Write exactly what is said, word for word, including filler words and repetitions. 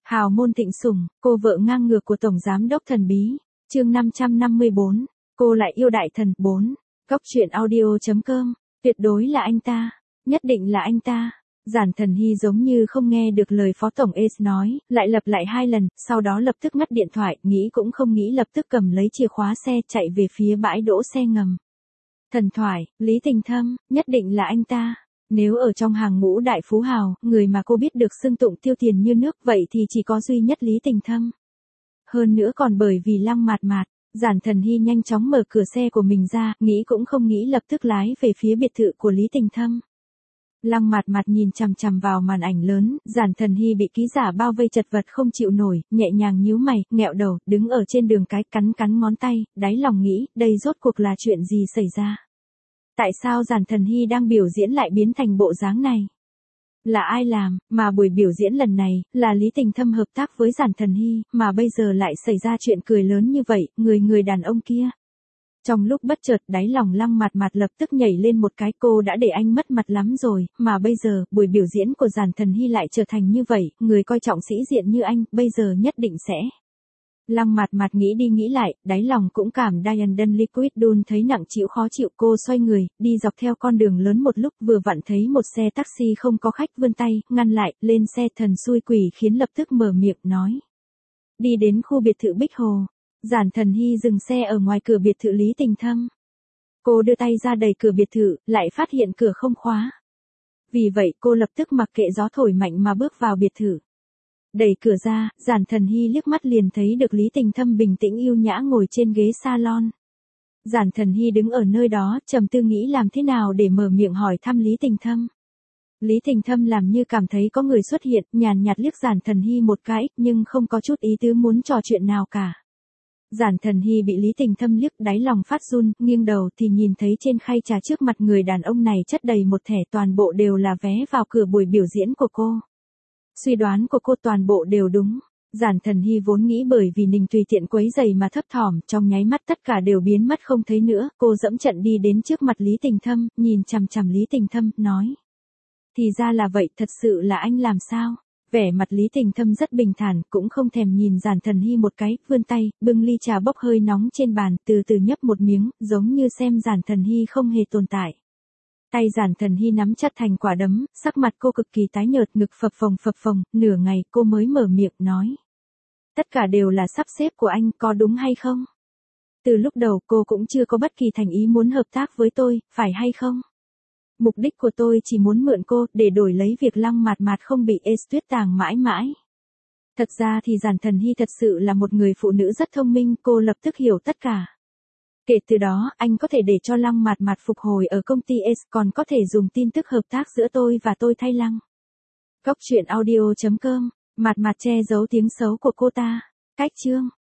Hào môn thịnh sủng, cô vợ ngang ngược của Tổng Giám đốc thần bí. Chương năm trăm năm mươi bốn, cô lại yêu đại thần. bốn. Góc truyện audio.com, tuyệt đối là anh ta, nhất định là anh ta. Giản Thần Hy giống như không nghe được lời Phó Tổng Ace nói, lại lặp lại hai lần, sau đó lập tức ngắt điện thoại, nghĩ cũng không nghĩ lập tức cầm lấy chìa khóa xe chạy về phía bãi đỗ xe ngầm. Thần thoại, Lý Tình Thâm, nhất định là anh ta. Nếu ở trong hàng ngũ đại phú hào, người mà cô biết được xưng tụng tiêu tiền như nước vậy thì chỉ có duy nhất Lý Tình Thâm. Hơn nữa còn bởi vì Lăng Mạt Mạt, Giản Thần Hy nhanh chóng mở cửa xe của mình ra, nghĩ cũng không nghĩ lập tức lái về phía biệt thự của Lý Tình Thâm. Lăng Mạt Mạt nhìn chằm chằm vào màn ảnh lớn, Giản Thần Hy bị ký giả bao vây chật vật không chịu nổi, nhẹ nhàng nhíu mày, nghẹo đầu, đứng ở trên đường cái cắn cắn ngón tay, đáy lòng nghĩ, đây rốt cuộc là chuyện gì xảy ra? Tại sao Giản Thần Hy đang biểu diễn lại biến thành bộ dáng này? Là ai làm, mà buổi biểu diễn lần này, là Lý Tình Thâm hợp tác với Giản Thần Hy, mà bây giờ lại xảy ra chuyện cười lớn như vậy, người người đàn ông kia. Trong lúc bất chợt đáy lòng Lăng Mạt Mạt lập tức nhảy lên một cái, cô đã để anh mất mặt lắm rồi, mà bây giờ, buổi biểu diễn của Giản Thần Hy lại trở thành như vậy, người coi trọng sĩ diện như anh, bây giờ nhất định sẽ... Lăng Mạt Mạt nghĩ đi nghĩ lại, đáy lòng cũng cảm Diane Dunn Liquid Dun thấy nặng chịu khó chịu, cô xoay người, đi dọc theo con đường lớn một lúc vừa vặn thấy một xe taxi không có khách vươn tay, ngăn lại, lên xe thần xui quỷ khiến lập tức mở miệng nói. Đi đến khu biệt thự Bích Hồ, Giản Thần Hy dừng xe ở ngoài cửa biệt thự Lý Tình Thâm. Cô đưa tay ra đẩy cửa biệt thự, lại phát hiện cửa không khóa. Vì vậy cô lập tức mặc kệ gió thổi mạnh mà bước vào biệt thự. Đẩy cửa ra, Giản Thần Hy liếc mắt liền thấy được Lý Tình Thâm bình tĩnh yêu nhã ngồi trên ghế salon. Giản Thần Hy đứng ở nơi đó, trầm tư nghĩ làm thế nào để mở miệng hỏi thăm Lý Tình Thâm. Lý Tình Thâm làm như cảm thấy có người xuất hiện, nhàn nhạt liếc Giản Thần Hy một cái, nhưng không có chút ý tứ muốn trò chuyện nào cả. Giản Thần Hy bị Lý Tình Thâm liếc, đáy lòng phát run, nghiêng đầu thì nhìn thấy trên khay trà trước mặt người đàn ông này chất đầy một thẻ, toàn bộ đều là vé vào cửa buổi biểu diễn của cô. Suy đoán của cô toàn bộ đều đúng. Giản Thần Hy vốn nghĩ bởi vì Ninh tùy tiện quấy giày mà thấp thỏm, trong nháy mắt tất cả đều biến mất không thấy nữa, cô dẫm trận đi đến trước mặt Lý Tình Thâm, nhìn chằm chằm Lý Tình Thâm, nói. Thì ra là vậy, thật sự là anh làm sao? Vẻ mặt Lý Tình Thâm rất bình thản, cũng không thèm nhìn Giản Thần Hy một cái, vươn tay, bưng ly trà bốc hơi nóng trên bàn, từ từ nhấp một miếng, giống như xem Giản Thần Hy không hề tồn tại. Tay Giản Thần Hy nắm chặt thành quả đấm, sắc mặt cô cực kỳ tái nhợt, ngực phập phồng phập phồng, nửa ngày cô mới mở miệng nói. Tất cả đều là sắp xếp của anh, có đúng hay không? Từ lúc đầu cô cũng chưa có bất kỳ thành ý muốn hợp tác với tôi, phải hay không? Mục đích của tôi chỉ muốn mượn cô, để đổi lấy việc Lăng Mạt Mạt không bị Ace tuyết tàng mãi mãi. Thật ra thì Giản Thần Hy thật sự là một người phụ nữ rất thông minh, cô lập tức hiểu tất cả. Kể từ đó, anh có thể để cho Lăng Mạt Mạt phục hồi ở công ty Ace, còn có thể dùng tin tức hợp tác giữa tôi và tôi thay Lăng. Góc truyện audio.com, Mạt Mạt che giấu tiếng xấu của cô ta. Cách chương.